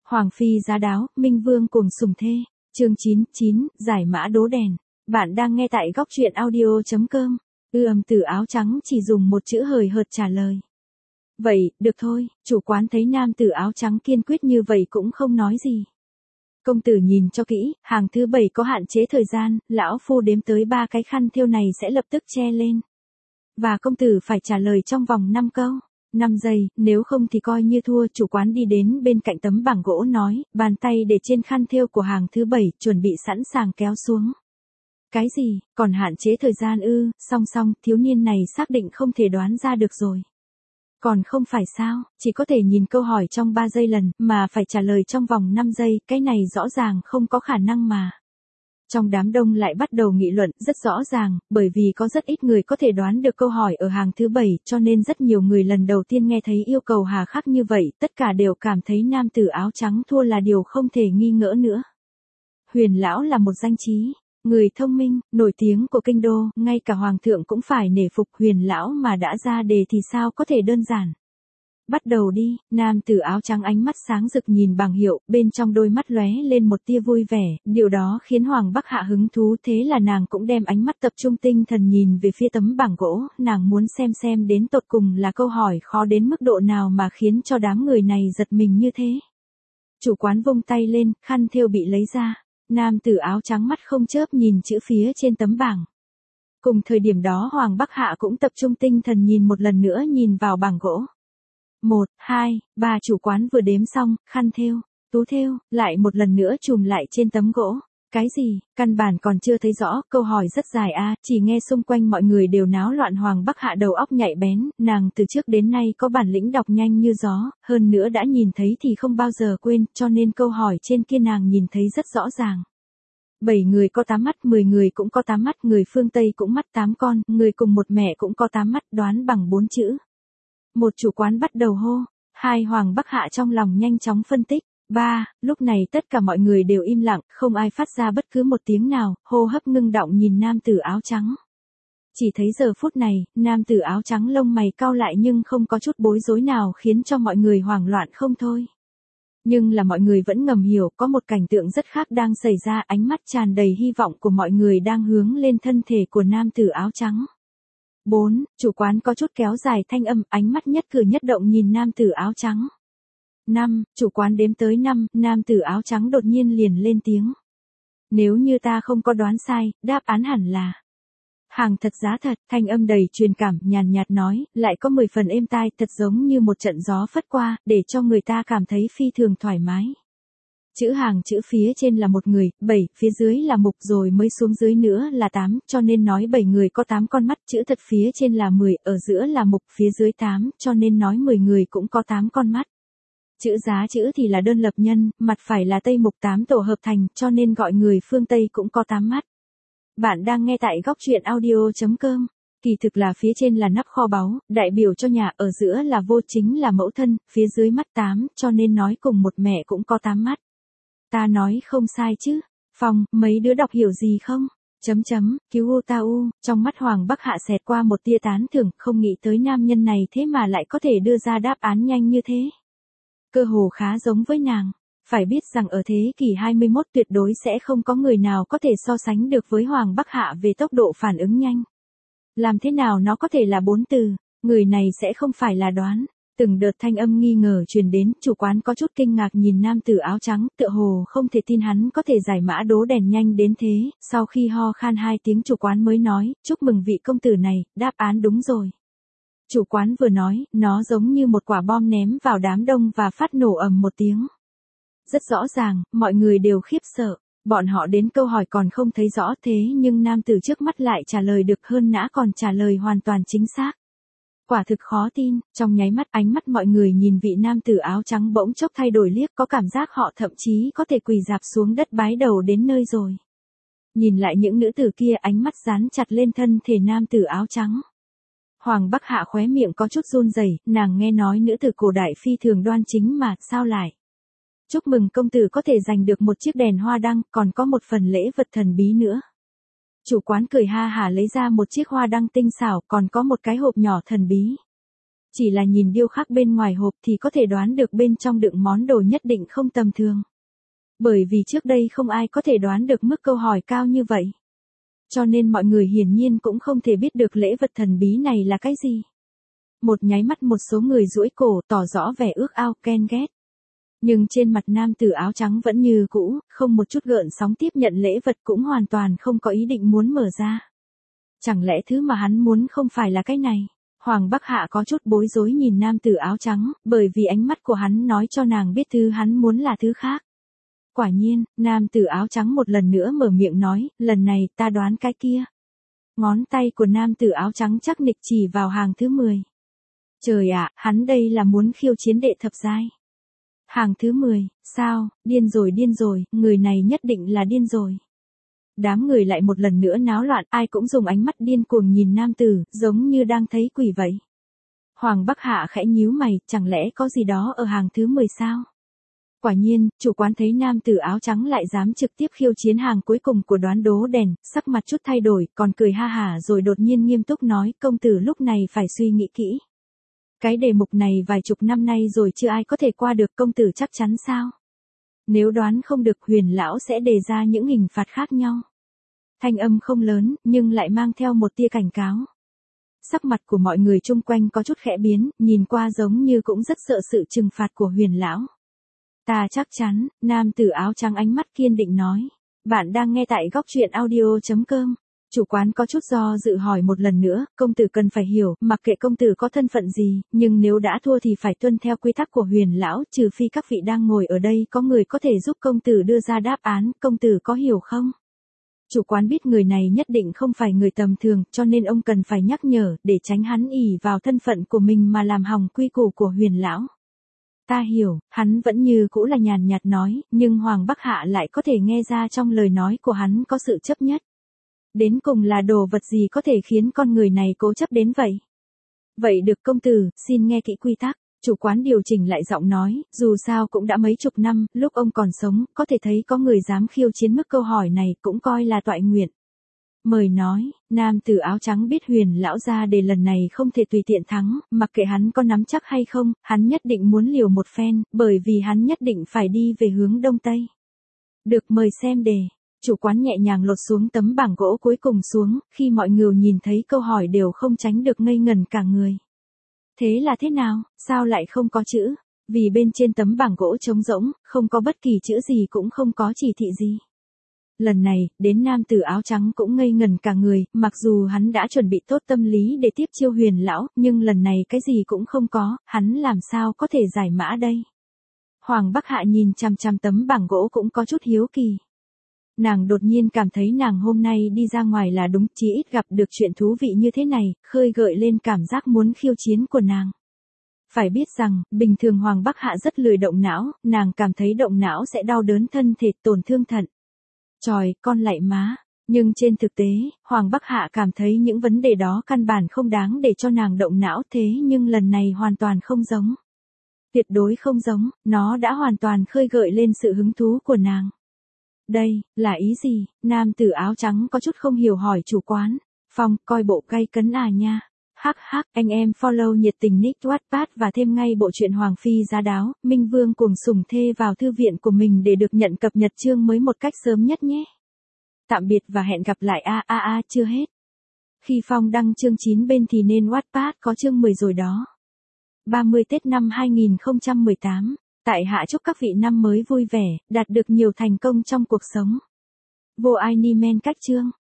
Hoàng phi giá đáo, Minh Vương cuồng sủng thê. Chương 99, giải mã đố đèn. Bạn đang nghe tại góc truyện audio.com. Tử áo trắng chỉ dùng một chữ hời hợt trả lời. Vậy, được thôi, chủ quán thấy nam tử áo trắng kiên quyết như vậy cũng không nói gì. Công tử nhìn cho kỹ, hàng thứ 7 có hạn chế thời gian, lão phu đếm tới 3 cái khăn thêu này sẽ lập tức che lên. Và công tử phải trả lời trong vòng 5 câu. 5 giây, nếu không thì coi như thua. Chủ quán đi đến bên cạnh tấm bảng gỗ nói, bàn tay để trên khăn thêu của hàng thứ 7, chuẩn bị sẵn sàng kéo xuống. Cái gì, còn hạn chế thời gian ư? Song, thiếu niên này xác định không thể đoán ra được rồi. Còn không phải sao, chỉ có thể nhìn câu hỏi trong 3 giây lần, mà phải trả lời trong vòng 5 giây, cái này rõ ràng không có khả năng mà. Trong đám đông lại bắt đầu nghị luận, rất rõ ràng, bởi vì có rất ít người có thể đoán được câu hỏi ở hàng thứ 7, cho nên rất nhiều người lần đầu tiên nghe thấy yêu cầu hà khắc như vậy, tất cả đều cảm thấy nam tử áo trắng thua là điều không thể nghi ngỡ nữa. Huyền lão là một danh trí, người thông minh, nổi tiếng của kinh đô, ngay cả hoàng thượng cũng phải nể phục. Huyền lão mà đã ra đề thì sao có thể đơn giản. Bắt đầu đi, nam tử áo trắng ánh mắt sáng rực nhìn bảng hiệu, bên trong đôi mắt lóe lên một tia vui vẻ, điều đó khiến Hoàng Bắc Hạ hứng thú, thế là nàng cũng đem ánh mắt tập trung tinh thần nhìn về phía tấm bảng gỗ, nàng muốn xem đến tột cùng là câu hỏi khó đến mức độ nào mà khiến cho đám người này giật mình như thế. Chủ quán vung tay lên, khăn thêu bị lấy ra, nam tử áo trắng mắt không chớp nhìn chữ phía trên tấm bảng. Cùng thời điểm đó Hoàng Bắc Hạ cũng tập trung tinh thần nhìn một lần nữa nhìn vào bảng gỗ. 1, 2, 3 chủ quán vừa đếm xong, khăn thêu, tú thêu, lại một lần nữa chùm lại trên tấm gỗ. Cái gì, căn bản còn chưa thấy rõ, câu hỏi rất dài chỉ nghe xung quanh mọi người đều náo loạn. Hoàng Bắc Hạ đầu óc nhạy bén, nàng từ trước đến nay có bản lĩnh đọc nhanh như gió, hơn nữa đã nhìn thấy thì không bao giờ quên, cho nên câu hỏi trên kia nàng nhìn thấy rất rõ ràng. 7 người có 8 mắt, 10 người cũng có 8 mắt, người phương Tây cũng mắt 8 con, người cùng một mẹ cũng có 8 mắt, đoán bằng 4 chữ. Một chủ quán bắt đầu hô, 2 Hoàng Bắc Hạ trong lòng nhanh chóng phân tích, 3, lúc này tất cả mọi người đều im lặng, không ai phát ra bất cứ một tiếng nào, hô hấp ngưng đọng nhìn nam tử áo trắng. Chỉ thấy giờ phút này, nam tử áo trắng lông mày cau lại nhưng không có chút bối rối nào khiến cho mọi người hoảng loạn không thôi. Nhưng là mọi người vẫn ngầm hiểu có một cảnh tượng rất khác đang xảy ra, ánh mắt tràn đầy hy vọng của mọi người đang hướng lên thân thể của nam tử áo trắng. 4, chủ quán có chút kéo dài thanh âm, ánh mắt nhất cử nhất động nhìn nam tử áo trắng. 5, chủ quán đếm tới 5, nam tử áo trắng đột nhiên liền lên tiếng. Nếu như ta không có đoán sai, đáp án hẳn là hàng thật giá thật. Thanh âm đầy truyền cảm, nhàn nhạt nói, lại có 10 phần êm tai, thật giống như một trận gió phất qua, để cho người ta cảm thấy phi thường thoải mái. Chữ hàng chữ phía trên là một người, 7, phía dưới là mục rồi mới xuống dưới nữa là 8, cho nên nói 7 người có 8 con mắt, chữ thật phía trên là 10, ở giữa là mục, phía dưới 8, cho nên nói 10 người cũng có 8 con mắt. Chữ giá chữ thì là đơn lập nhân, mặt phải là tây mục 8 tổ hợp thành, cho nên gọi người phương Tây cũng có 8 mắt. Bạn đang nghe tại góc truyện audio.com. Kỳ thực là phía trên là nắp kho báu, đại biểu cho nhà, ở giữa là vô chính là mẫu thân, phía dưới mắt 8, cho nên nói cùng một mẹ cũng có 8 mắt. Ta nói không sai chứ. Phòng, mấy đứa đọc hiểu gì không? Cứu u ta u, trong mắt Hoàng Bắc Hạ xẹt qua một tia tán thưởng, không nghĩ tới nam nhân này thế mà lại có thể đưa ra đáp án nhanh như thế. Cơ hồ khá giống với nàng. Phải biết rằng ở thế kỷ 21 tuyệt đối sẽ không có người nào có thể so sánh được với Hoàng Bắc Hạ về tốc độ phản ứng nhanh. Làm thế nào nó có thể là 4 từ, người này sẽ không phải là đoán. Từng đợt thanh âm nghi ngờ truyền đến, chủ quán có chút kinh ngạc nhìn nam tử áo trắng, tựa hồ không thể tin hắn có thể giải mã đố đèn nhanh đến thế, sau khi ho khan 2 tiếng chủ quán mới nói, chúc mừng vị công tử này, đáp án đúng rồi. Chủ quán vừa nói, nó giống như một quả bom ném vào đám đông và phát nổ ầm một tiếng. Rất rõ ràng, mọi người đều khiếp sợ, bọn họ đến câu hỏi còn không thấy rõ thế nhưng nam tử trước mắt lại trả lời được, hơn nữa còn trả lời hoàn toàn chính xác. Quả thực khó tin, trong nháy mắt ánh mắt mọi người nhìn vị nam tử áo trắng bỗng chốc thay đổi liếc, có cảm giác họ thậm chí có thể quỳ rạp xuống đất bái đầu đến nơi rồi. Nhìn lại những nữ tử kia, ánh mắt dán chặt lên thân thể nam tử áo trắng. Hoàng Bắc Hạ khóe miệng có chút run rẩy, nàng nghe nói nữ tử cổ đại phi thường đoan chính mà, sao lại? Chúc mừng công tử có thể giành được một chiếc đèn hoa đăng, còn có một phần lễ vật thần bí nữa. Chủ quán cười ha hả lấy ra một chiếc hoa đăng tinh xảo, còn có một cái hộp nhỏ thần bí. Chỉ là nhìn điêu khắc bên ngoài hộp thì có thể đoán được bên trong đựng món đồ nhất định không tầm thường. Bởi vì trước đây không ai có thể đoán được mức câu hỏi cao như vậy. Cho nên mọi người hiển nhiên cũng không thể biết được lễ vật thần bí này là cái gì. Một nháy mắt một số người duỗi cổ tỏ rõ vẻ ước ao ghen ghét. Nhưng trên mặt nam tử áo trắng vẫn như cũ, không một chút gợn sóng tiếp nhận lễ vật, cũng hoàn toàn không có ý định muốn mở ra. Chẳng lẽ thứ mà hắn muốn không phải là cái này? Hoàng Bắc Hạ có chút bối rối nhìn nam tử áo trắng, bởi vì ánh mắt của hắn nói cho nàng biết thứ hắn muốn là thứ khác. Quả nhiên, nam tử áo trắng một lần nữa mở miệng nói, lần này ta đoán cái kia. Ngón tay của nam tử áo trắng chắc nịch chỉ vào hàng thứ 10. Trời ạ, hắn đây là muốn khiêu chiến đệ thập giai. Hàng thứ 10, sao, điên rồi, người này nhất định là điên rồi. Đám người lại một lần nữa náo loạn, ai cũng dùng ánh mắt điên cuồng nhìn nam tử, giống như đang thấy quỷ vậy. Hoàng Bắc Hạ khẽ nhíu mày, chẳng lẽ có gì đó ở hàng thứ 10 sao? Quả nhiên, chủ quán thấy nam tử áo trắng lại dám trực tiếp khiêu chiến hàng cuối cùng của đoán đố đèn, sắc mặt chút thay đổi, còn cười ha hả rồi đột nhiên nghiêm túc nói, công tử lúc này phải suy nghĩ kỹ. Cái đề mục này vài chục năm nay rồi chưa ai có thể qua được, công tử chắc chắn sao? Nếu đoán không được Huyền lão sẽ đề ra những hình phạt khác nhau. Thanh âm không lớn, nhưng lại mang theo một tia cảnh cáo. Sắc mặt của mọi người chung quanh có chút khẽ biến, nhìn qua giống như cũng rất sợ sự trừng phạt của Huyền lão. Ta chắc chắn, nam tử áo trắng ánh mắt kiên định nói. Bạn đang nghe tại góc truyện audio.com. Chủ quán có chút do dự hỏi một lần nữa, công tử cần phải hiểu, mặc kệ công tử có thân phận gì, nhưng nếu đã thua thì phải tuân theo quy tắc của Huyền lão, trừ phi các vị đang ngồi ở đây có người có thể giúp công tử đưa ra đáp án, công tử có hiểu không? Chủ quán biết người này nhất định không phải người tầm thường, cho nên ông cần phải nhắc nhở, để tránh hắn ỷ vào thân phận của mình mà làm hỏng quy củ của Huyền lão. Ta hiểu, hắn vẫn như cũ là nhàn nhạt nói, nhưng Hoàng Bắc Hạ lại có thể nghe ra trong lời nói của hắn có sự chấp nhất. Đến cùng là đồ vật gì có thể khiến con người này cố chấp đến vậy? Vậy được công tử, xin nghe kỹ quy tắc. Chủ quán điều chỉnh lại giọng nói, dù sao cũng đã mấy chục năm, lúc ông còn sống, có thể thấy có người dám khiêu chiến mức câu hỏi này, cũng coi là toại nguyện. Mời nói, nam tử áo trắng biết Huyền lão ra đề lần này không thể tùy tiện thắng, mặc kệ hắn có nắm chắc hay không, hắn nhất định muốn liều một phen, bởi vì hắn nhất định phải đi về hướng đông tây. Được, mời xem đề. Chủ quán nhẹ nhàng lột xuống tấm bảng gỗ cuối cùng xuống, khi mọi người nhìn thấy câu hỏi đều không tránh được ngây ngẩn cả người. Thế là thế nào, sao lại không có chữ? Vì bên trên tấm bảng gỗ trống rỗng, không có bất kỳ chữ gì cũng không có chỉ thị gì. Lần này, đến nam tử áo trắng cũng ngây ngẩn cả người, mặc dù hắn đã chuẩn bị tốt tâm lý để tiếp chiêu Huyền lão, nhưng lần này cái gì cũng không có, hắn làm sao có thể giải mã đây? Hoàng Bắc Hạ nhìn chằm chằm tấm bảng gỗ cũng có chút hiếu kỳ. Nàng đột nhiên cảm thấy nàng hôm nay đi ra ngoài là đúng, chí ít gặp được chuyện thú vị như thế này, khơi gợi lên cảm giác muốn khiêu chiến của nàng. Phải biết rằng, bình thường Hoàng Bắc Hạ rất lười động não, nàng cảm thấy động não sẽ đau đớn thân thể, tổn thương thận. Trời, con lạy má. Nhưng trên thực tế, Hoàng Bắc Hạ cảm thấy những vấn đề đó căn bản không đáng để cho nàng động não, thế nhưng lần này hoàn toàn không giống. Tuyệt đối không giống, nó đã hoàn toàn khơi gợi lên sự hứng thú của nàng. Đây, là ý gì? Nam tử áo trắng có chút không hiểu hỏi chủ quán. Phong, coi bộ gay cấn à nha. Hắc hắc, anh em follow nhiệt tình nick Wattpad và thêm ngay bộ truyện Hoàng Phi Giá Đáo, Minh Vương cùng sủng thê vào thư viện của mình để được nhận cập nhật chương mới một cách sớm nhất nhé. Tạm biệt và hẹn gặp lại chưa hết. Khi Phong đăng chương 9 bên thì nên Wattpad có chương 10 rồi đó. 30 Tết năm 2018. Tại hạ chúc các vị năm mới vui vẻ, đạt được nhiều thành công trong cuộc sống. Vô ai ni men cách chương.